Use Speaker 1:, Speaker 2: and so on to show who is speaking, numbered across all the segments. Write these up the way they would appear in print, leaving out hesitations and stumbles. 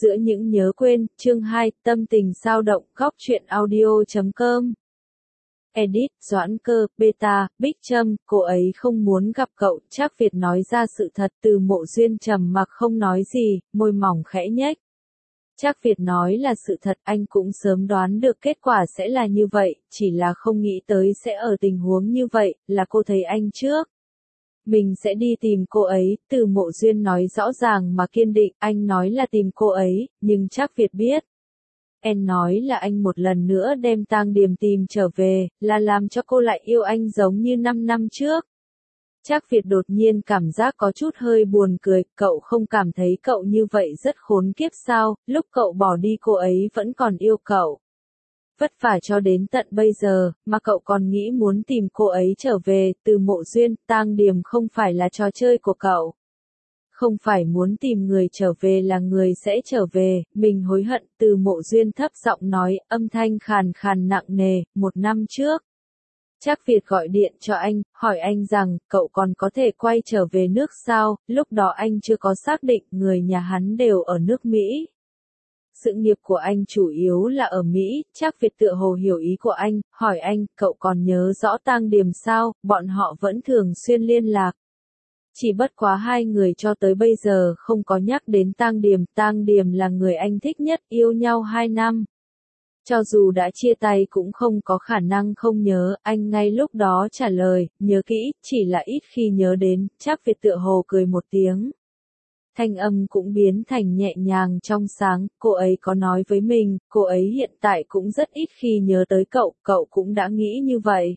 Speaker 1: Giữa những nhớ quên, chương 2, tâm tình dao động, góc truyện audio.com. Edit, Doãn Cơ, Beta, Bích Trâm, cô ấy không muốn gặp cậu, Trác Việt nói ra sự thật. Từ Mộ Duyên trầm mặc không nói gì, môi mỏng khẽ nhếch. Trác Việt nói là sự thật, anh cũng sớm đoán được kết quả sẽ là như vậy, chỉ là không nghĩ tới sẽ ở tình huống như vậy, là cô thấy anh trước. Mình sẽ đi tìm cô ấy, Từ Mộ Duyên nói rõ ràng mà kiên định, anh nói là tìm cô ấy, nhưng Trác Việt biết. Em nói là anh một lần nữa đem Tang Điềm tìm trở về, là làm cho cô lại yêu anh giống như 5 năm trước. Trác Việt đột nhiên cảm giác có chút hơi buồn cười, cậu không cảm thấy cậu như vậy rất khốn kiếp sao, lúc cậu bỏ đi cô ấy vẫn còn yêu cậu. Vất vả cho đến tận bây giờ, mà cậu còn nghĩ muốn tìm cô ấy trở về. Từ Mộ Duyên, Tang Điềm không phải là trò chơi của cậu. Không phải muốn tìm người trở về là người sẽ trở về, mình hối hận. Từ Mộ Duyên thấp giọng nói, âm thanh khàn khàn nặng nề, 1 năm trước. Trác Việt gọi điện cho anh, hỏi anh rằng, cậu còn có thể quay trở về nước sao, lúc đó anh chưa có xác định, người nhà hắn đều ở nước Mỹ. Sự nghiệp của anh chủ yếu là ở Mỹ. Trác Việt tựa hồ hiểu ý của anh, hỏi anh, cậu còn nhớ rõ Tang Điềm sao, bọn họ vẫn thường xuyên liên lạc. Chỉ bất quá hai người cho tới bây giờ không có nhắc đến Tang Điềm là người anh thích nhất, yêu nhau 2 năm. Cho dù đã chia tay cũng không có khả năng không nhớ, anh ngay lúc đó trả lời, nhớ kỹ, chỉ là ít khi nhớ đến. Trác Việt tựa hồ cười một tiếng. Thanh âm cũng biến thành nhẹ nhàng trong sáng, cô ấy có nói với mình, cô ấy hiện tại cũng rất ít khi nhớ tới cậu, cậu cũng đã nghĩ như vậy.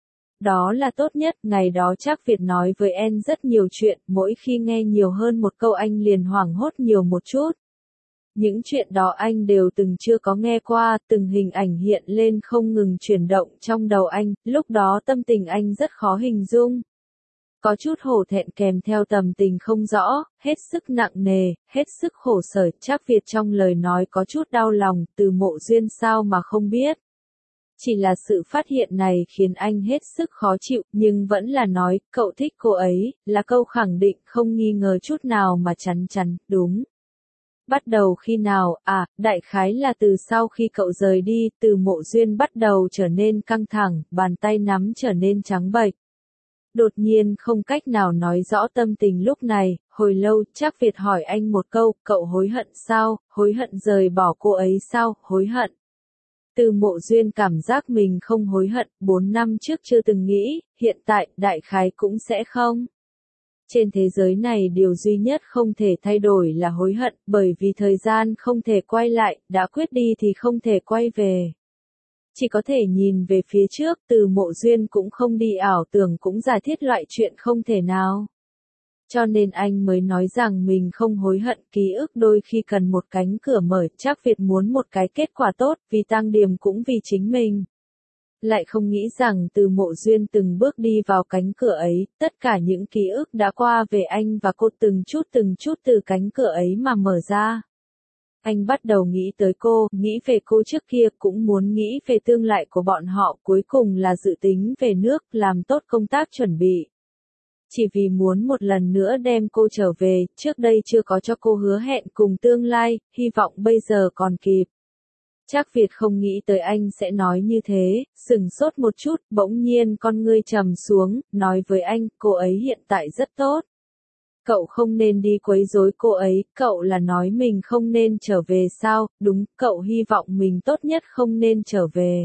Speaker 1: Đó là tốt nhất, ngày đó Trác Việt nói với em rất nhiều chuyện, mỗi khi nghe nhiều hơn một câu anh liền hoảng hốt nhiều một chút. Những chuyện đó anh đều từng chưa có nghe qua, từng hình ảnh hiện lên không ngừng chuyển động trong đầu anh, lúc đó tâm tình anh rất khó hình dung. Có chút hổ thẹn kèm theo tâm tình không rõ, hết sức nặng nề, hết sức khổ sở. Trác Việt trong lời nói có chút đau lòng, Từ Mộ Duyên sao mà không biết. Chỉ là sự phát hiện này khiến anh hết sức khó chịu, nhưng vẫn là nói, cậu thích cô ấy, là câu khẳng định không nghi ngờ chút nào mà chắn chắn, đúng. Bắt đầu khi nào, đại khái là từ sau khi cậu rời đi. Từ Mộ Duyên bắt đầu trở nên căng thẳng, bàn tay nắm trở nên trắng bệch. Đột nhiên không cách nào nói rõ tâm tình lúc này, hồi lâu, Trác Việt hỏi anh một câu, cậu hối hận sao, hối hận rời bỏ cô ấy sao, hối hận. Từ Mộ Duyên cảm giác mình không hối hận, 4 năm trước chưa từng nghĩ, hiện tại, đại khái cũng sẽ không. Trên thế giới này điều duy nhất không thể thay đổi là hối hận, bởi vì thời gian không thể quay lại, đã quyết đi thì không thể quay về. Chỉ có thể nhìn về phía trước. Từ Mộ Duyên cũng không đi ảo tưởng cũng giả thiết loại chuyện không thể nào. Cho nên anh mới nói rằng mình không hối hận, ký ức đôi khi cần một cánh cửa mở. Trác Việt muốn một cái kết quả tốt, vì Tang Điềm cũng vì chính mình. Lại không nghĩ rằng Từ Mộ Duyên từng bước đi vào cánh cửa ấy, tất cả những ký ức đã qua về anh và cô từng chút từ cánh cửa ấy mà mở ra. Anh bắt đầu nghĩ tới cô, nghĩ về cô trước kia, cũng muốn nghĩ về tương lai của bọn họ, cuối cùng là dự tính về nước, làm tốt công tác chuẩn bị. Chỉ vì muốn một lần nữa đem cô trở về, trước đây chưa có cho cô hứa hẹn cùng tương lai, hy vọng bây giờ còn kịp. Trác Việt không nghĩ tới anh sẽ nói như thế, sừng sốt một chút, bỗng nhiên con ngươi trầm xuống, nói với anh, cô ấy hiện tại rất tốt. Cậu không nên đi quấy rối cô ấy, cậu là nói mình không nên trở về sao, đúng, cậu hy vọng mình tốt nhất không nên trở về.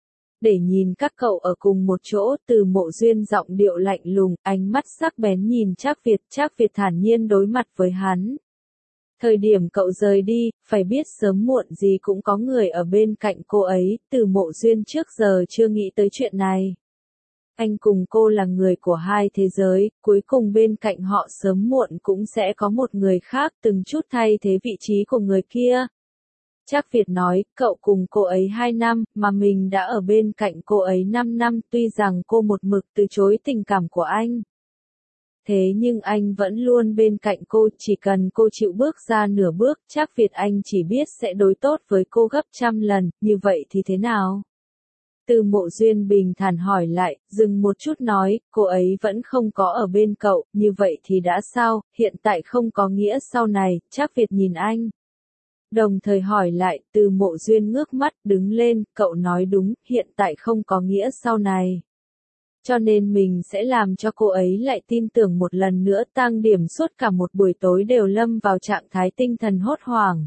Speaker 1: Để nhìn các cậu ở cùng một chỗ. Từ Mộ Duyên giọng điệu lạnh lùng, ánh mắt sắc bén nhìn Trác Việt thản nhiên đối mặt với hắn. Thời điểm cậu rời đi, phải biết sớm muộn gì cũng có người ở bên cạnh cô ấy. Từ Mộ Duyên trước giờ chưa nghĩ tới chuyện này. Anh cùng cô là người của hai thế giới, cuối cùng bên cạnh họ sớm muộn cũng sẽ có một người khác từng chút thay thế vị trí của người kia. Trác Việt nói, cậu cùng cô ấy 2 năm, mà mình đã ở bên cạnh cô ấy 5 năm, tuy rằng cô một mực từ chối tình cảm của anh. Thế nhưng anh vẫn luôn bên cạnh cô, chỉ cần cô chịu bước ra nửa bước, Trác Việt anh chỉ biết sẽ đối tốt với cô gấp trăm lần, như vậy thì thế nào? Từ Mộ Duyên bình thản hỏi lại, dừng một chút nói, cô ấy vẫn không có ở bên cậu, như vậy thì đã sao, hiện tại không có nghĩa sau này. Trác Việt nhìn anh. Đồng thời hỏi lại, Từ Mộ Duyên ngước mắt, đứng lên, cậu nói đúng, hiện tại không có nghĩa sau này. Cho nên mình sẽ làm cho cô ấy lại tin tưởng một lần nữa. Tang Điểm suốt cả một buổi tối đều lâm vào trạng thái tinh thần hốt hoảng.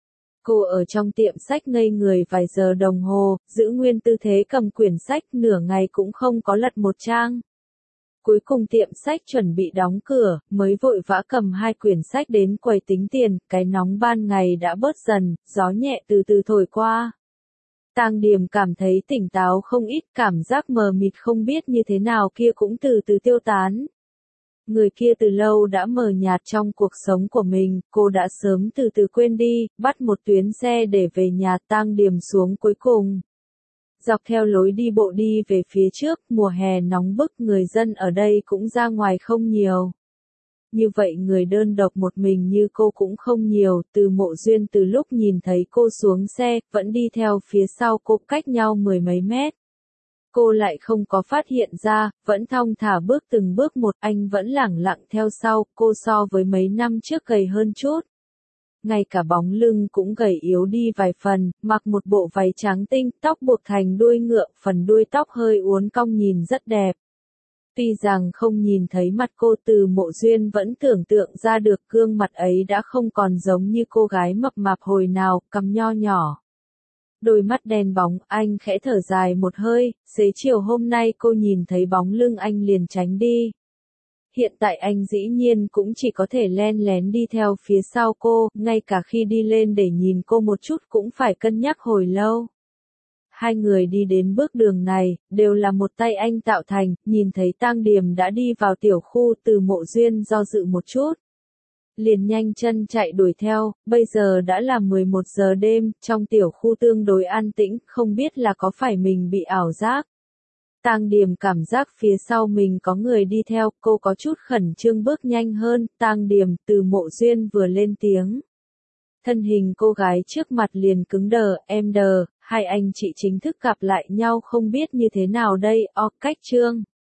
Speaker 1: Cô ở trong tiệm sách ngây người vài giờ đồng hồ, giữ nguyên tư thế cầm quyển sách nửa ngày cũng không có lật một trang. Cuối cùng tiệm sách chuẩn bị đóng cửa, mới vội vã cầm 2 quyển sách đến quầy tính tiền, cái nóng ban ngày đã bớt dần, gió nhẹ từ từ thổi qua. Tang Điểm cảm thấy tỉnh táo không ít, cảm giác mờ mịt không biết như thế nào kia cũng từ từ tiêu tán. Người kia từ lâu đã mờ nhạt trong cuộc sống của mình, cô đã sớm từ từ quên đi, bắt một tuyến xe để về nhà. Tang Điểm xuống cuối cùng. Dọc theo lối đi bộ đi về phía trước, mùa hè nóng bức, người dân ở đây cũng ra ngoài không nhiều. Như vậy người đơn độc một mình như cô cũng không nhiều. Từ Mộ Duyên từ lúc nhìn thấy cô xuống xe, vẫn đi theo phía sau cô cách nhau 10 mấy mét. Cô lại không có phát hiện ra, vẫn thong thả bước từng bước một, anh vẫn lẳng lặng theo sau. Cô so với mấy năm trước gầy hơn chút. Ngay cả bóng lưng cũng gầy yếu đi vài phần, mặc một bộ váy trắng tinh, tóc buộc thành đuôi ngựa, phần đuôi tóc hơi uốn cong nhìn rất đẹp. Tuy rằng không nhìn thấy mặt cô, Từ Mộ Duyên vẫn tưởng tượng ra được gương mặt ấy đã không còn giống như cô gái mập mạp hồi nào, cằm nho nhỏ. Đôi mắt đen bóng, anh khẽ thở dài một hơi, xế chiều hôm nay cô nhìn thấy bóng lưng anh liền tránh đi. Hiện tại anh dĩ nhiên cũng chỉ có thể len lén đi theo phía sau cô, ngay cả khi đi lên để nhìn cô một chút cũng phải cân nhắc hồi lâu. Hai người đi đến bước đường này, đều là một tay anh tạo thành, nhìn thấy Tang Điểm đã đi vào tiểu khu. Từ Mộ Duyên do dự một chút. Liền nhanh chân chạy đuổi theo, bây giờ đã là 11 giờ đêm, trong tiểu khu tương đối an tĩnh, không biết là có phải mình bị ảo giác. Tang Điểm cảm giác phía sau mình có người đi theo, cô có chút khẩn trương bước nhanh hơn. Tang Điểm, Từ Mộ Duyên vừa lên tiếng. Thân hình cô gái trước mặt liền cứng đờ, em đờ, hai anh chị chính thức gặp lại nhau không biết như thế nào đây, cách trương.